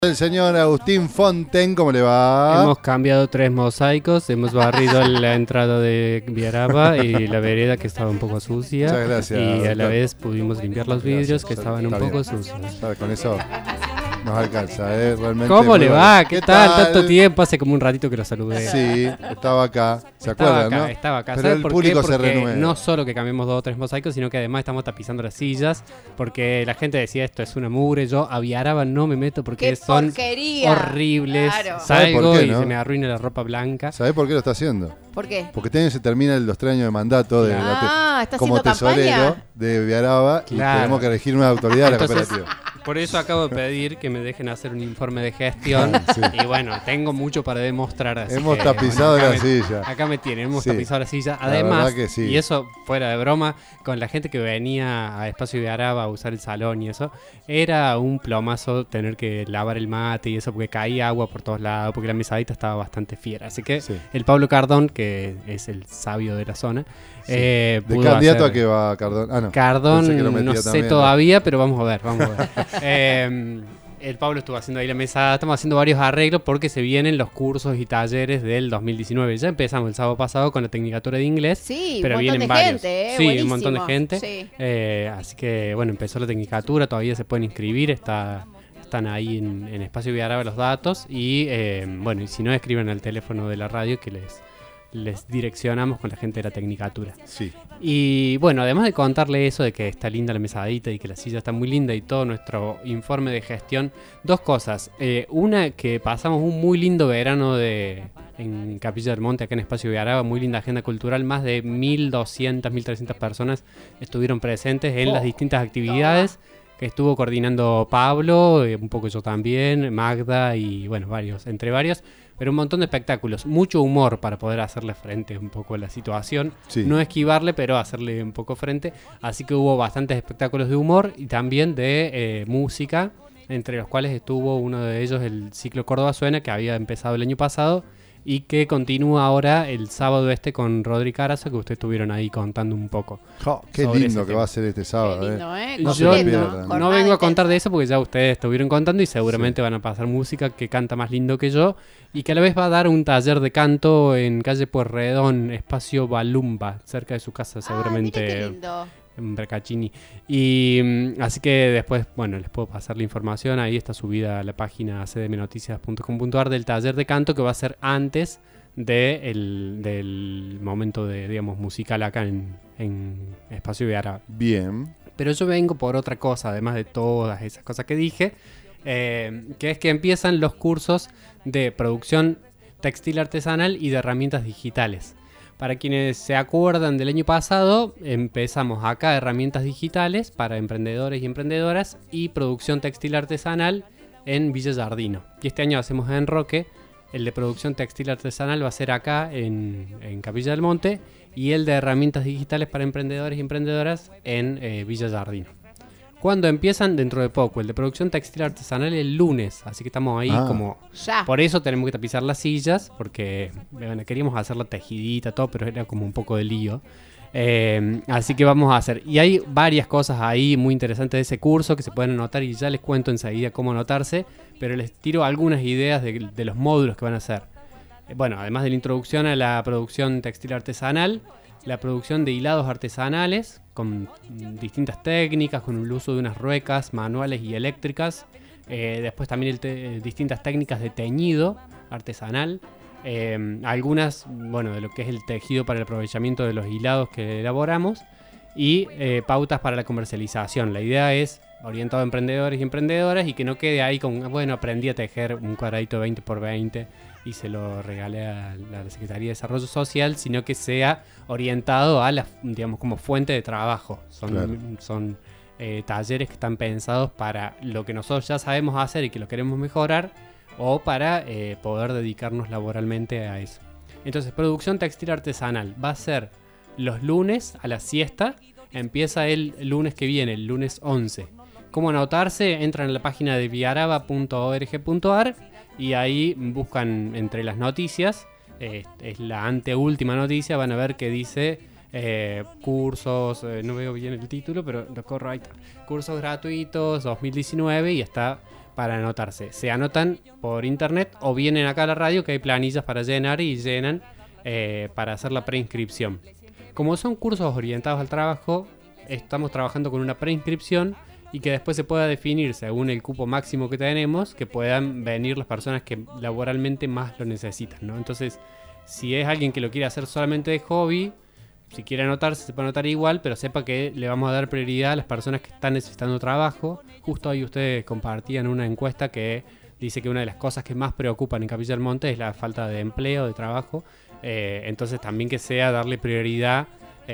El señor Agustín Fonten, ¿cómo le va? Hemos cambiado 3 mosaicos, hemos barrido la entrada de Viaraba y la vereda que estaba un poco sucia. Muchas gracias, y a la doctor. vez pudimos limpiar los vidrios que estaban un poco sucios. Con eso nos alcanza, realmente. ¿Cómo le va? Bueno. ¿Qué tal? Tanto tiempo, hace como un ratito que lo saludé. Sí, estaba acá, ¿se acuerdan, no? Estaba acá. Pero ¿Sabes el por público qué? se Porque renueva. no solo que cambiamos 2 o 3 mosaicos, sino que además estamos tapizando las sillas, porque la gente decía esto es una mugre. Yo a Viaraba no me meto porque ¡Qué son porquería! horribles. Claro. ¿Sabe por Salgo qué, y no? se me arruina la ropa blanca. ¿Sabés por qué lo está haciendo? ¿Por qué? Porque este año se termina los 3 años de mandato de ¿está como haciendo tesorero campaña? de Viaraba y Claro. tenemos que elegir una autoridad de la Entonces, cooperativa. por eso acabo de pedir que me dejen hacer un informe de gestión. Sí. Y bueno, tengo mucho para demostrar. Así Hemos que, tapizado acá la silla. Acá me tienen, hemos Sí. tapizado la silla. La Además, verdad que sí. y eso fuera de broma, con la gente que venía a Espacio de Araba a usar el salón y eso, era un plomazo tener que lavar el mate y eso, porque caía agua por todos lados, porque la mesadita estaba bastante fiera. Así que Sí. el Pablo Cardón, que es el sabio de la zona, ¿De pudo candidato hacer- a qué va Cardón? Ah, no. Cardón, Pensé que lo no metía sé también, ¿no? todavía, pero vamos a ver. El Pablo estuvo haciendo ahí la mesa, estamos haciendo varios arreglos porque se vienen los cursos y talleres del 2019. Ya empezamos el sábado pasado con la Tecnicatura de Inglés, Sí, pero un montón vienen de varios. gente, Sí, buenísimo. un montón de gente. Sí. Así que bueno, empezó la Tecnicatura, todavía se pueden inscribir, están ahí en Espacio Viaraba los datos y bueno, y si no escriben al teléfono de la radio que les direccionamos con la gente de la Tecnicatura. Sí. Y bueno, además de contarle eso de que está linda la mesadita y que la silla está muy linda y todo nuestro informe de gestión, 2 cosas. Una, que pasamos un muy lindo verano en Capilla del Monte, acá en Espacio Viaraba, muy linda agenda cultural, más de 1.200, 1.300 personas estuvieron presentes en las distintas actividades que estuvo coordinando Pablo, un poco yo también, Magda y bueno, entre varios, pero un montón de espectáculos, mucho humor para poder hacerle frente un poco a la situación, Sí. no esquivarle, pero hacerle un poco frente, así que hubo bastantes espectáculos de humor y también de música, entre los cuales estuvo uno de ellos, el ciclo Córdoba Suena, que había empezado el año pasado y que continúa ahora el sábado con Rodri Carazo, que ustedes estuvieron ahí contando un poco. Qué Sobre lindo ese que tema. va a ser este sábado. Qué lindo, ¿eh? No se Yo lo Completo, pierdan. jornada no vengo a intensa. contar de eso porque ya ustedes estuvieron contando y seguramente van a pasar música que canta más lindo que yo y que a la vez va a dar un taller de canto en calle Pueyrredón, espacio Balumba, cerca de su casa Mira seguramente qué lindo. en Bracaccini. Y así que después, bueno, les puedo pasar la información, ahí está subida a la página cdmnoticias.com.ar del taller de canto que va a ser antes del momento de, digamos, musical acá en Espacio Viaraba. Bien. Pero yo vengo por otra cosa, además de todas esas cosas que dije, que es que empiezan los cursos de producción textil artesanal y de herramientas digitales. Para quienes se acuerdan del año pasado, empezamos acá herramientas digitales para emprendedores y emprendedoras y producción textil artesanal en Villa Giardino. Y este año hacemos en Roque. El de producción textil artesanal va a ser acá en Capilla del Monte y el de herramientas digitales para emprendedores y emprendedoras en Villa Giardino. ¿Cuándo empiezan? Dentro de poco. El de producción textil artesanal el lunes, así que estamos ahí como... Ya. Por eso tenemos que tapizar las sillas, porque bueno, queríamos hacer la tejidita, todo, pero era como un poco de lío. Así que vamos a hacer. Y hay varias cosas ahí muy interesantes de ese curso que se pueden anotar y ya les cuento enseguida cómo anotarse, pero les tiro algunas ideas de los módulos que van a hacer. Bueno, además de la introducción a la producción textil artesanal, la producción de hilados artesanales con distintas técnicas, con el uso de unas ruecas manuales y eléctricas. Después también distintas técnicas de teñido artesanal. Algunas, bueno, de lo que es el tejido para el aprovechamiento de los hilados que elaboramos y pautas para la comercialización. La idea es orientado a emprendedores y emprendedoras y que no quede ahí con, bueno, aprendí a tejer un cuadradito 20 por 20 y se lo regalé a la Secretaría de Desarrollo Social, sino que sea orientado a la, digamos, como fuente de trabajo. Son talleres que están pensados para lo que nosotros ya sabemos hacer y que lo queremos mejorar, o para poder dedicarnos laboralmente a eso. Entonces, producción textil artesanal va a ser los lunes a la siesta. Empieza el lunes que viene, el lunes 11. ¿Cómo anotarse? Entran en la página de viaraba.org.ar y ahí buscan entre las noticias, es la anteúltima noticia, van a ver que dice cursos, no veo bien el título, pero lo corro ahí. Cursos gratuitos 2019 y está para anotarse. Se anotan por internet o vienen acá a la radio, que hay planillas para llenar y llenan para hacer la preinscripción. Como son cursos orientados al trabajo, estamos trabajando con una preinscripción y que después se pueda definir según el cupo máximo que tenemos, que puedan venir las personas que laboralmente más lo necesitan, ¿no? Entonces, si es alguien que lo quiere hacer solamente de hobby, si quiere anotarse, se puede anotar igual, pero sepa que le vamos a dar prioridad a las personas que están necesitando trabajo. Justo hoy ustedes compartían una encuesta que dice que una de las cosas que más preocupan en Capilla del Monte es la falta de empleo, de trabajo. Entonces también que sea darle prioridad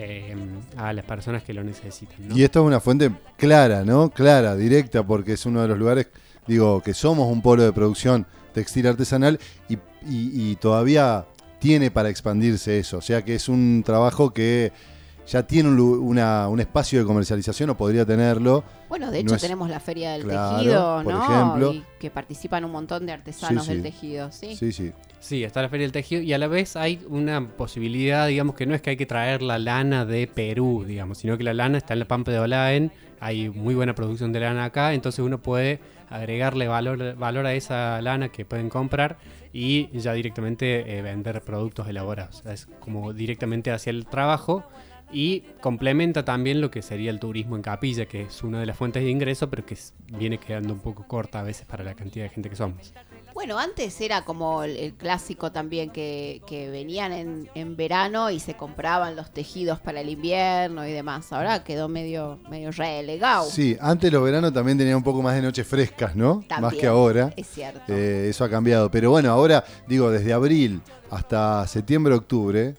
a las personas que lo necesitan, ¿no? Y esto es una fuente clara, ¿no? Clara, directa, porque es uno de los lugares, digo, que somos un polo de producción textil artesanal y todavía tiene para expandirse eso. O sea que es un trabajo que ya tiene un espacio de comercialización, o podría tenerlo. Bueno, de hecho tenemos la Feria del Claro, Tejido, por ¿no? ejemplo. Y que participan un montón de artesanos Sí, del sí. tejido, ¿sí? Sí, sí. Sí, está la Feria del Tejido y a la vez hay una posibilidad, digamos, que no es que hay que traer la lana de Perú, digamos, sino que la lana está en la Pampa de Olaen, hay muy buena producción de lana acá, entonces uno puede agregarle valor a esa lana que pueden comprar y ya directamente vender productos elaborados. O sea, es como directamente hacia el trabajo y complementa también lo que sería el turismo en Capilla, que es una de las fuentes de ingreso, pero que viene quedando un poco corta a veces para la cantidad de gente que somos. Bueno, antes era como el clásico también que venían en verano y se compraban los tejidos para el invierno y demás. Ahora quedó medio relegado. Sí, antes los veranos también tenían un poco más de noches frescas, ¿no? También, más que ahora. es cierto. Eso ha cambiado. Pero bueno, ahora, digo, desde abril hasta septiembre, octubre,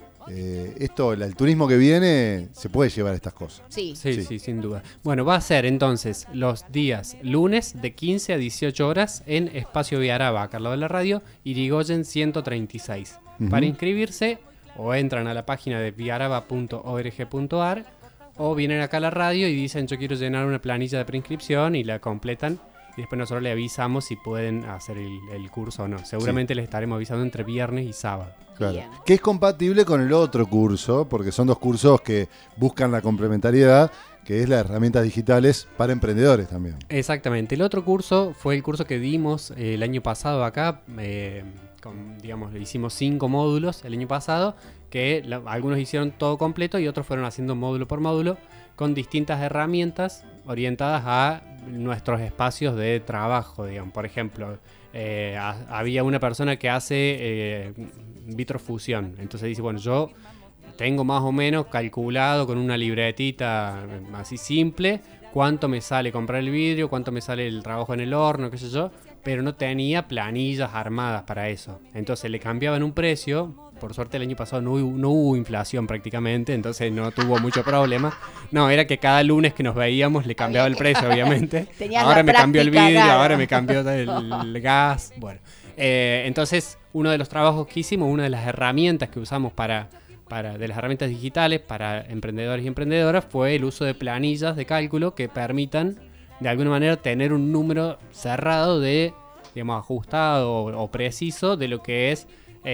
el turismo que viene se puede llevar estas cosas. Sí. Sí, sin duda. Bueno, va a ser entonces los días lunes de 15 a 18 horas en Espacio Viaraba, acá al lado de la radio, Irigoyen 136. Para inscribirse, o entran a la página de viaraba.org.ar o vienen acá a la radio y dicen yo quiero llenar una planilla de preinscripción y la completan. Y después nosotros le avisamos si pueden hacer el curso o no. Seguramente les estaremos avisando entre viernes y sábado. Claro. Bien. Que es compatible con el otro curso, porque son dos cursos que buscan la complementariedad, que es las herramientas digitales para emprendedores también. Exactamente. El otro curso fue el curso que dimos el año pasado acá. Le hicimos 5 módulos el año pasado, que algunos hicieron todo completo y otros fueron haciendo módulo por módulo con distintas herramientas orientadas a nuestros espacios de trabajo, digamos. Por ejemplo, había una persona que hace vitrofusión. Entonces dice, bueno, yo tengo más o menos calculado con una libretita así simple cuánto me sale comprar el vidrio, cuánto me sale el trabajo en el horno, qué sé yo, pero no tenía planillas armadas para eso. Entonces le cambiaban un precio. Por suerte el año pasado no hubo inflación prácticamente, entonces no tuvo mucho problema. No, era que cada lunes que nos veíamos le cambiaba el precio, obviamente. Ahora me cambió el vidrio, claro. ahora me cambió el gas. Bueno, entonces uno de los trabajos que hicimos, una de las herramientas que usamos de las herramientas digitales para emprendedores y emprendedoras fue el uso de planillas de cálculo que permitan de alguna manera tener un número cerrado digamos, ajustado o preciso de lo que es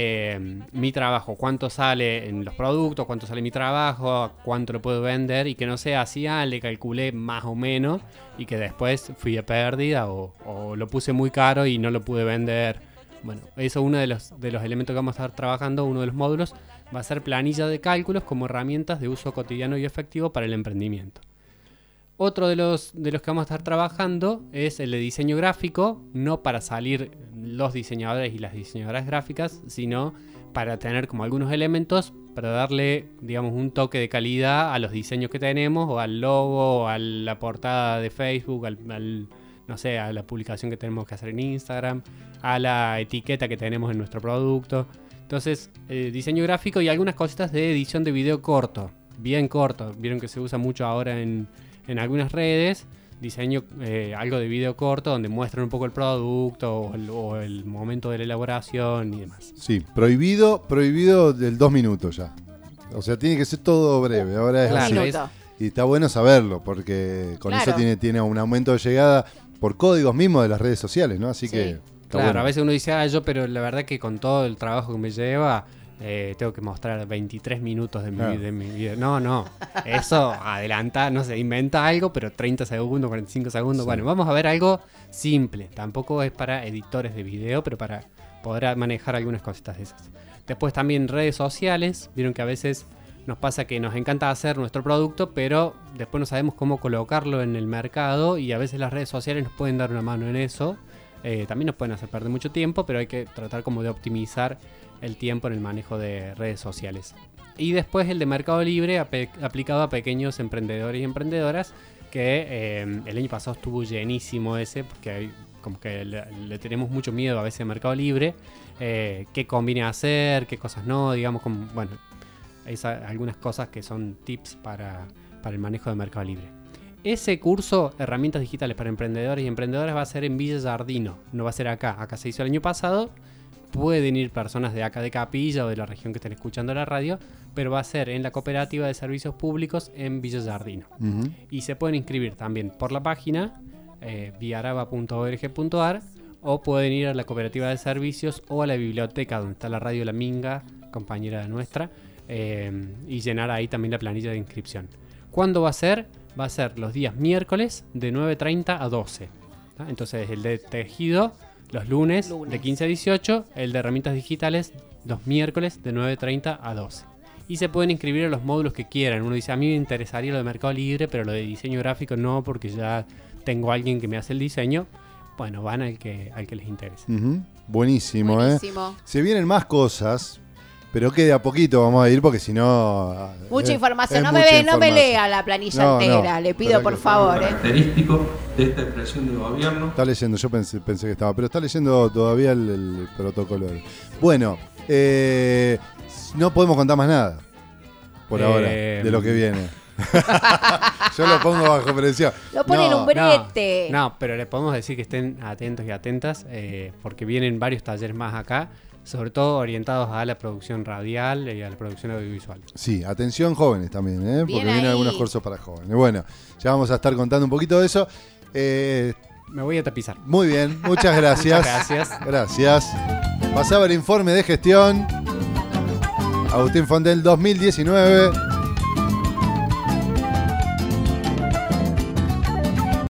mi trabajo, cuánto sale en los productos, cuánto sale mi trabajo, cuánto lo puedo vender y que no sea así, le calculé más o menos y que después fui a pérdida o lo puse muy caro y no lo pude vender. Bueno, eso es uno de los elementos que vamos a estar trabajando, uno de los módulos va a ser planilla de cálculos como herramientas de uso cotidiano y efectivo para el emprendimiento. Otro de los que vamos a estar trabajando es el de diseño gráfico, no para salir los diseñadores y las diseñadoras gráficas, sino para tener como algunos elementos para darle, digamos, un toque de calidad a los diseños que tenemos, o al logo, o a la portada de Facebook, no sé, a la publicación que tenemos que hacer en Instagram, a la etiqueta que tenemos en nuestro producto. Entonces, diseño gráfico y algunas cositas de edición de video corto, bien corto. Vieron que se usa mucho ahora en algunas redes, diseño algo de video corto donde muestran un poco el producto o el momento de la elaboración y demás. Sí, prohibido del 2 minutos ya. O sea, tiene que ser todo breve. Ahora es Claro, así. es- Y está bueno saberlo, porque con Claro. eso tiene un aumento de llegada por códigos mismos de las redes sociales, ¿no? Así Sí. que está Claro, bueno. a veces uno dice, pero la verdad que con todo el trabajo que me lleva, tengo que mostrar 23 minutos de mi video. No, eso adelanta, no sé, inventa algo, pero 30 segundos, 45 segundos. Sí. Bueno, vamos a ver algo simple. Tampoco es para editores de video, pero para poder manejar algunas cositas de esas. Después también redes sociales. Vieron que a veces nos pasa que nos encanta hacer nuestro producto, pero después no sabemos cómo colocarlo en el mercado y a veces las redes sociales nos pueden dar una mano en eso. También nos pueden hacer perder mucho tiempo, pero hay que tratar como de optimizar el tiempo en el manejo de redes sociales. Y después el de Mercado Libre aplicado a pequeños emprendedores y emprendedoras, que el año pasado estuvo llenísimo ese, porque hay, como que le tenemos mucho miedo a veces a Mercado Libre, qué conviene hacer, qué cosas no, digamos, como, bueno, hay algunas cosas que son tips para el manejo de Mercado Libre. Ese curso, Herramientas Digitales para Emprendedores y Emprendedoras, va a ser en Villa Giardino, no va a ser acá. Acá se hizo el año pasado. Pueden ir personas de acá de Capilla o de la región que estén escuchando la radio, pero va a ser en la Cooperativa de Servicios Públicos en Villa Giardino. Uh-huh. Y se pueden inscribir también por la página viaraba.org.ar, o pueden ir a la Cooperativa de Servicios o a la biblioteca donde está la radio La Minga, compañera nuestra, y llenar ahí también la planilla de inscripción. ¿Cuándo va a ser? Va a ser los días miércoles de 9:30 a 12. ¿tá? Entonces el de tejido los lunes de 15 a 18, el de herramientas digitales los miércoles de 9:30 a 12. Y se pueden inscribir a los módulos que quieran. Uno dice, a mí me interesaría lo de Mercado Libre, pero lo de diseño gráfico no, porque ya tengo a alguien que me hace el diseño. Bueno, van al que les interese. Uh-huh. Buenísimo. Se vienen más cosas, pero que de a poquito vamos a ir, porque si no... Mucha información. No me lea la planilla entera, le pido por favor. Característico de esta expresión de gobierno. Está leyendo, yo pensé que estaba, pero está leyendo todavía el protocolo. Bueno, no podemos contar más nada por ahora de lo que viene. Yo lo pongo bajo presión. Lo pone en un brete. No, pero les podemos decir que estén atentos y atentas, porque vienen varios talleres más acá, sobre todo orientados a la producción radial y a la producción audiovisual. Sí, atención jóvenes también, porque vienen algunos cursos para jóvenes. Bueno, ya vamos a estar contando un poquito de eso. Me voy a tapizar. Muy bien, muchas gracias. Muchas gracias. Gracias. Pasaba el informe de gestión Agustín Fondel 2019.